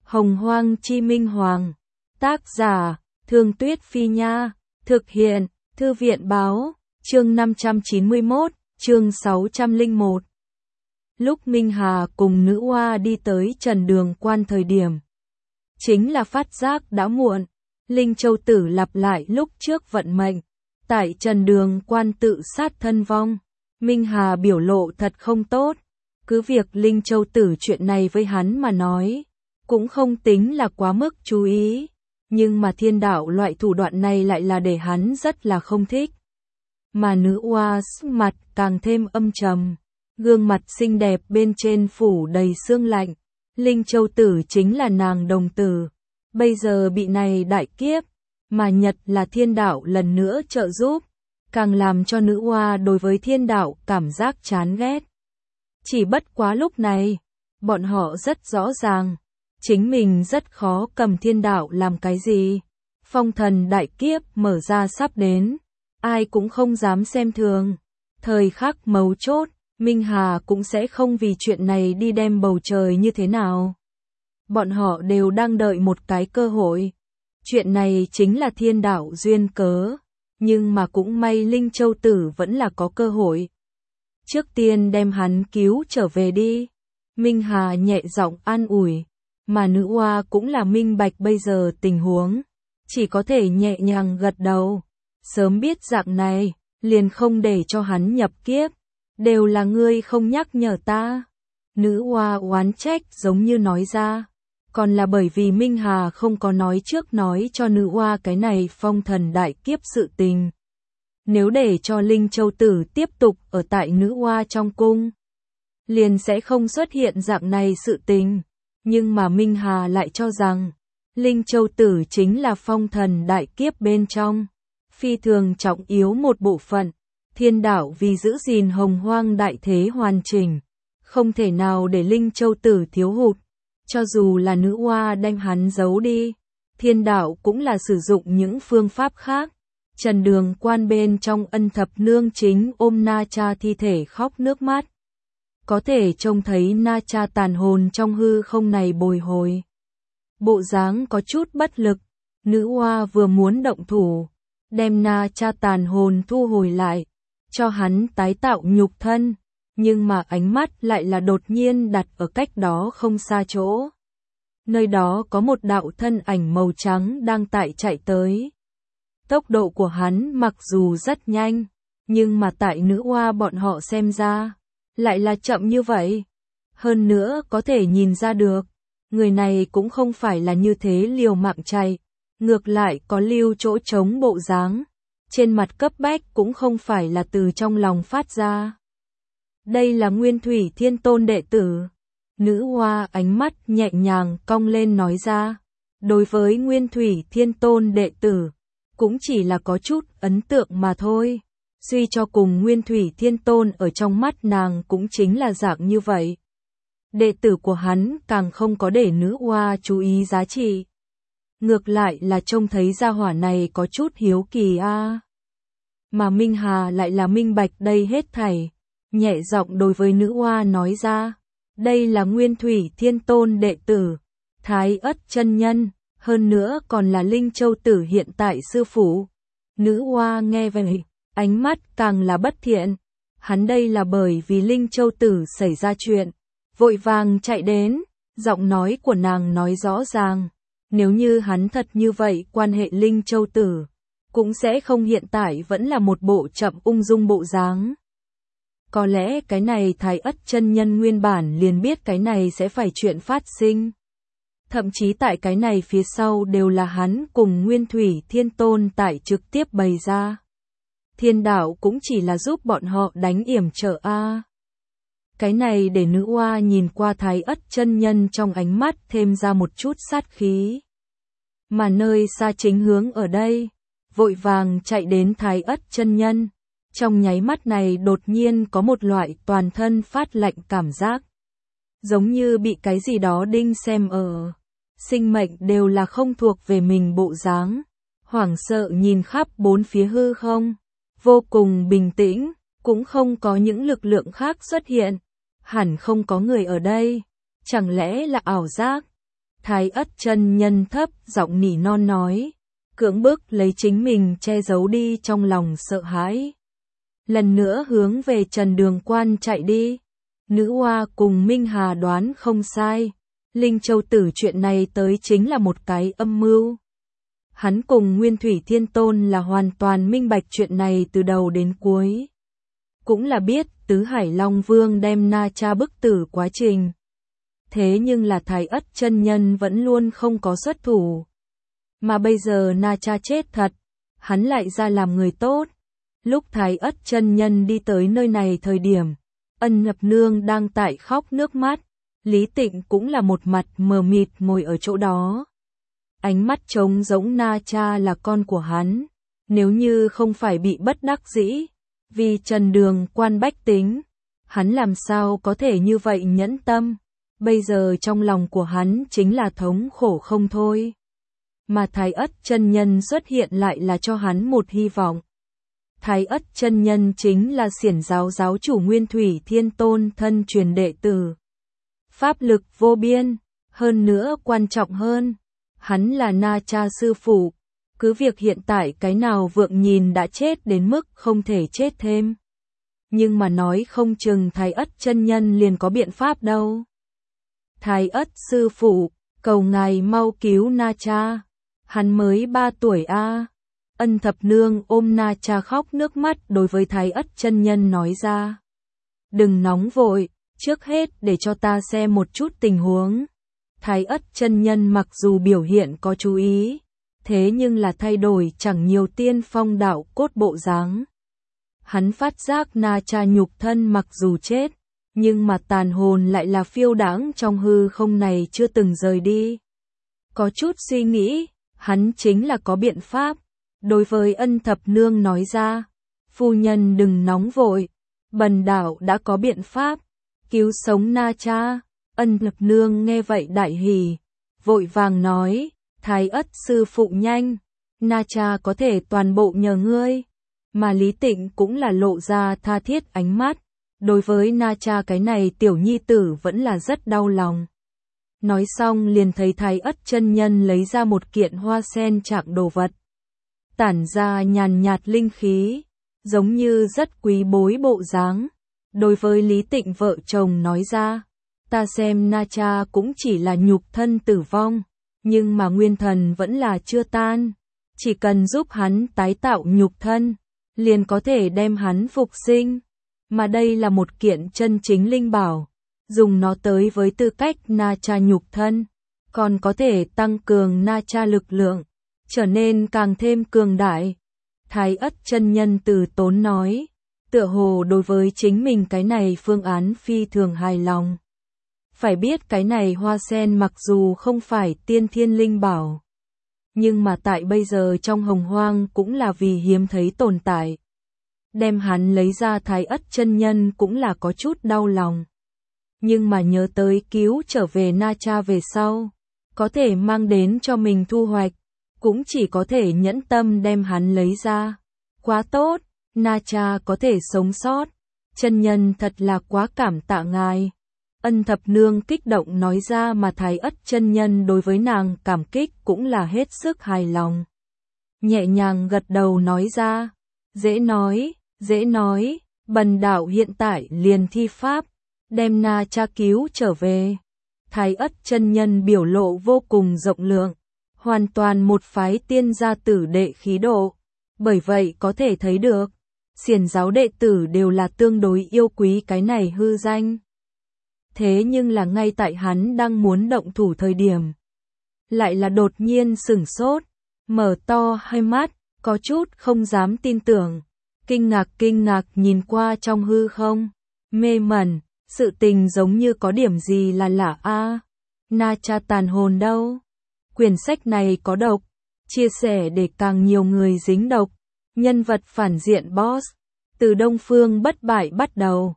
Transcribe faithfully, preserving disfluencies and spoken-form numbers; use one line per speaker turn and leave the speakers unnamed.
Hồng Hoang Chi Minh Hoàng. Tác giả, Thương Tuyết Phi Nha. Thực hiện, Thư viện Báo. Chương năm trăm chín mươi mốt, chương sáu trăm lẻ một. Lúc Minh Hà cùng nữ oa đi tới Trần Đường Quan thời điểm, chính là phát giác đã muộn. Linh Châu Tử lặp lại lúc trước vận mệnh, tại Trần Đường Quan tự sát thân vong. Minh Hà biểu lộ thật không tốt. Cứ việc Linh Châu Tử chuyện này với hắn mà nói, cũng không tính là quá mức chú ý, nhưng mà thiên đạo loại thủ đoạn này lại là để hắn rất là không thích. Mà nữ oa mặt càng thêm âm trầm, gương mặt xinh đẹp bên trên phủ đầy sương lạnh. Linh Châu Tử chính là nàng đồng tử, bây giờ bị này đại kiếp, mà Nhật là thiên đạo lần nữa trợ giúp, càng làm cho nữ oa đối với thiên đạo cảm giác chán ghét. Chỉ bất quá lúc này, bọn họ rất rõ ràng, chính mình rất khó cầm thiên đạo làm cái gì. Phong thần đại kiếp mở ra sắp đến, ai cũng không dám xem thường. Thời khắc mấu chốt, Minh Hà cũng sẽ không vì chuyện này đi đem bầu trời như thế nào. Bọn họ đều đang đợi một cái cơ hội. Chuyện này chính là thiên đạo duyên cớ, nhưng mà cũng may Linh Châu Tử vẫn là có cơ hội. Trước tiên đem hắn cứu trở về đi. Minh Hà nhẹ giọng an ủi, mà nữ oa cũng là minh bạch bây giờ tình huống, chỉ có thể nhẹ nhàng gật đầu. Sớm biết dạng này, liền không để cho hắn nhập kiếp, đều là ngươi không nhắc nhở ta. Nữ oa oán trách giống như nói ra, còn là bởi vì Minh Hà không có nói trước nói cho nữ oa cái này phong thần đại kiếp sự tình. Nếu để cho Linh Châu Tử tiếp tục ở tại nữ oa trong cung, liền sẽ không xuất hiện dạng này sự tình. Nhưng mà Minh Hà lại cho rằng, Linh Châu Tử chính là phong thần đại kiếp bên trong, phi thường trọng yếu một bộ phận. Thiên đạo vì giữ gìn hồng hoang đại thế hoàn chỉnh, không thể nào để Linh Châu Tử thiếu hụt. Cho dù là nữ oa đem hắn giấu đi, thiên đạo cũng là sử dụng những phương pháp khác. Trần Đường Quan bên trong Ân Thập Nương chính ôm Na Cha thi thể khóc nước mắt. Có thể trông thấy Na Cha tàn hồn trong hư không này bồi hồi. Bộ dáng có chút bất lực, nữ oa vừa muốn động thủ, đem Na Cha tàn hồn thu hồi lại, cho hắn tái tạo nhục thân, nhưng mà ánh mắt lại là đột nhiên đặt ở cách đó không xa chỗ. Nơi đó có một đạo thân ảnh màu trắng đang tại chạy tới. Tốc độ của hắn mặc dù rất nhanh, nhưng mà tại nữ oa bọn họ xem ra, lại là chậm như vậy. Hơn nữa có thể nhìn ra được, người này cũng không phải là như thế liều mạng chạy, ngược lại có lưu chỗ trống bộ dáng, trên mặt cấp bách cũng không phải là từ trong lòng phát ra. Đây là Nguyên Thủy Thiên Tôn đệ tử. Nữ oa ánh mắt nhẹ nhàng cong lên nói ra, đối với Nguyên Thủy Thiên Tôn đệ tử, cũng chỉ là có chút ấn tượng mà thôi. Suy cho cùng Nguyên Thủy Thiên Tôn ở trong mắt nàng cũng chính là dạng như vậy. Đệ tử của hắn càng không có để nữ oa chú ý giá trị. Ngược lại là trông thấy gia hỏa này có chút hiếu kỳ a. À. Mà Minh Hà lại là minh bạch đây hết thảy, nhẹ giọng đối với nữ oa nói ra, đây là Nguyên Thủy Thiên Tôn đệ tử, Thái Ất chân nhân, hơn nữa còn là Linh Châu Tử hiện tại sư phụ. Nữ oa nghe vậy, ánh mắt càng là bất thiện. Hắn đây là bởi vì Linh Châu Tử xảy ra chuyện, vội vàng chạy đến. Giọng nói của nàng nói rõ ràng, nếu như hắn thật như vậy quan hệ Linh Châu Tử, cũng sẽ không hiện tại vẫn là một bộ chậm ung dung bộ dáng. Có lẽ cái này Thái Ất chân nhân nguyên bản liền biết cái này sẽ phải chuyện phát sinh. Thậm chí tại cái này phía sau đều là hắn cùng Nguyên Thủy Thiên Tôn tại trực tiếp bày ra. Thiên đạo cũng chỉ là giúp bọn họ đánh yểm trợ a. Cái này để nữ oa nhìn qua Thái Ất chân nhân trong ánh mắt thêm ra một chút sát khí. Mà nơi xa chính hướng ở đây, vội vàng chạy đến Thái Ất chân nhân. Trong nháy mắt này đột nhiên có một loại toàn thân phát lạnh cảm giác. Giống như bị cái gì đó đinh xem ở. Sinh mệnh đều là không thuộc về mình bộ dáng. Hoảng sợ nhìn khắp bốn phía hư không. Vô cùng bình tĩnh, cũng không có những lực lượng khác xuất hiện. Hẳn không có người ở đây. Chẳng lẽ là ảo giác? Thái Ất chân nhân thấp giọng nỉ non nói, cưỡng bức lấy chính mình che giấu đi trong lòng sợ hãi. Lần nữa hướng về Trần Đường Quan chạy đi. Nữ Hoa cùng Minh Hà đoán không sai. Linh Châu Tử chuyện này tới chính là một cái âm mưu. Hắn cùng Nguyên Thủy Thiên Tôn là hoàn toàn minh bạch chuyện này từ đầu đến cuối. Cũng là biết Tứ Hải Long Vương đem Na Cha bức tử quá trình. Thế nhưng là Thái Ất chân nhân vẫn luôn không có xuất thủ. Mà bây giờ Na Cha chết thật, hắn lại ra làm người tốt. Lúc Thái Ất chân nhân đi tới nơi này thời điểm, Ân Ngập Nương đang tại khóc nước mắt, Lý Tịnh cũng là một mặt mờ mịt ngồi ở chỗ đó. Ánh mắt trống rỗng. Na Cha là con của hắn, nếu như không phải bị bất đắc dĩ, vì Trần Đường Quan bách tính, hắn làm sao có thể như vậy nhẫn tâm, bây giờ trong lòng của hắn chính là thống khổ không thôi. Mà Thái Ất chân nhân xuất hiện lại là cho hắn một hy vọng. Thái Ất chân nhân chính là Xiển giáo giáo chủ Nguyên Thủy Thiên Tôn thân truyền đệ tử. Pháp lực vô biên, hơn nữa quan trọng hơn, hắn là Na Cha sư phụ, cứ việc hiện tại cái nào vượng nhìn đã chết đến mức không thể chết thêm. Nhưng mà nói không chừng Thái Ất chân nhân liền có biện pháp đâu. Thái Ất sư phụ, cầu ngài mau cứu Na Cha, hắn mới ba tuổi a. À. Ân Thập Nương ôm Na Cha khóc nước mắt đối với Thái Ất chân nhân nói ra. Đừng nóng vội, trước hết để cho ta xem một chút tình huống. Thái Ất chân nhân mặc dù biểu hiện có chú ý, thế nhưng là thay đổi chẳng nhiều tiên phong đạo cốt bộ dáng. Hắn phát giác Na Cha nhục thân mặc dù chết, nhưng mà tàn hồn lại là phiêu đãng trong hư không này chưa từng rời đi. Có chút suy nghĩ, hắn chính là có biện pháp. Đối với Ân Thập Nương nói ra, phu nhân đừng nóng vội, bần đạo đã có biện pháp, cứu sống Na Cha. Ân Thập Nương nghe vậy đại hỉ, vội vàng nói, Thái Ất sư phụ nhanh, Na Cha có thể toàn bộ nhờ ngươi. Mà Lý Tịnh cũng là lộ ra tha thiết ánh mắt, đối với Na Cha cái này tiểu nhi tử vẫn là rất đau lòng. Nói xong liền thấy Thái Ất chân nhân lấy ra một kiện hoa sen trạng đồ vật, tản ra nhàn nhạt linh khí, giống như rất quý bối bộ dáng. Đối với Lý Tịnh vợ chồng nói ra, ta xem Na Cha cũng chỉ là nhục thân tử vong, nhưng mà nguyên thần vẫn là chưa tan, chỉ cần giúp hắn tái tạo nhục thân, liền có thể đem hắn phục sinh. Mà đây là một kiện chân chính linh bảo, dùng nó tới với tư cách Na Cha nhục thân, còn có thể tăng cường Na Cha lực lượng, trở nên càng thêm cường đại. Thái Ất chân nhân từ tốn nói, tựa hồ đối với chính mình cái này phương án phi thường hài lòng. Phải biết cái này hoa sen mặc dù không phải tiên thiên linh bảo, nhưng mà tại bây giờ trong hồng hoang cũng là vì hiếm thấy tồn tại. Đem hắn lấy ra Thái Ất chân nhân cũng là có chút đau lòng. Nhưng mà nhớ tới cứu trở về Na Cha về sau, có thể mang đến cho mình thu hoạch, cũng chỉ có thể nhẫn tâm đem hắn lấy ra. Quá tốt, Na Cha có thể sống sót, chân nhân thật là quá cảm tạ ngài. Ân Thập Nương kích động nói ra, mà Thái Ất chân nhân đối với nàng cảm kích cũng là hết sức hài lòng. Nhẹ nhàng gật đầu nói ra, dễ nói, dễ nói, bần đạo hiện tại liền thi pháp, đem Na Cha cứu trở về. Thái Ất chân nhân biểu lộ vô cùng rộng lượng, hoàn toàn một phái tiên gia tử đệ khí độ, bởi vậy có thể thấy được, xiển giáo đệ tử đều là tương đối yêu quý cái này hư danh. Thế nhưng là ngay tại hắn đang muốn động thủ thời điểm, lại là đột nhiên sửng sốt, mở to hai mắt, có chút không dám tin tưởng, kinh ngạc kinh ngạc nhìn qua trong hư không, mê mẩn, sự tình giống như có điểm gì là lạ a. Na Cha tàn hồn đâu? Quyển sách này có độc, chia sẻ để càng nhiều người dính độc. Nhân vật phản diện boss, từ Đông Phương bất bại bắt đầu.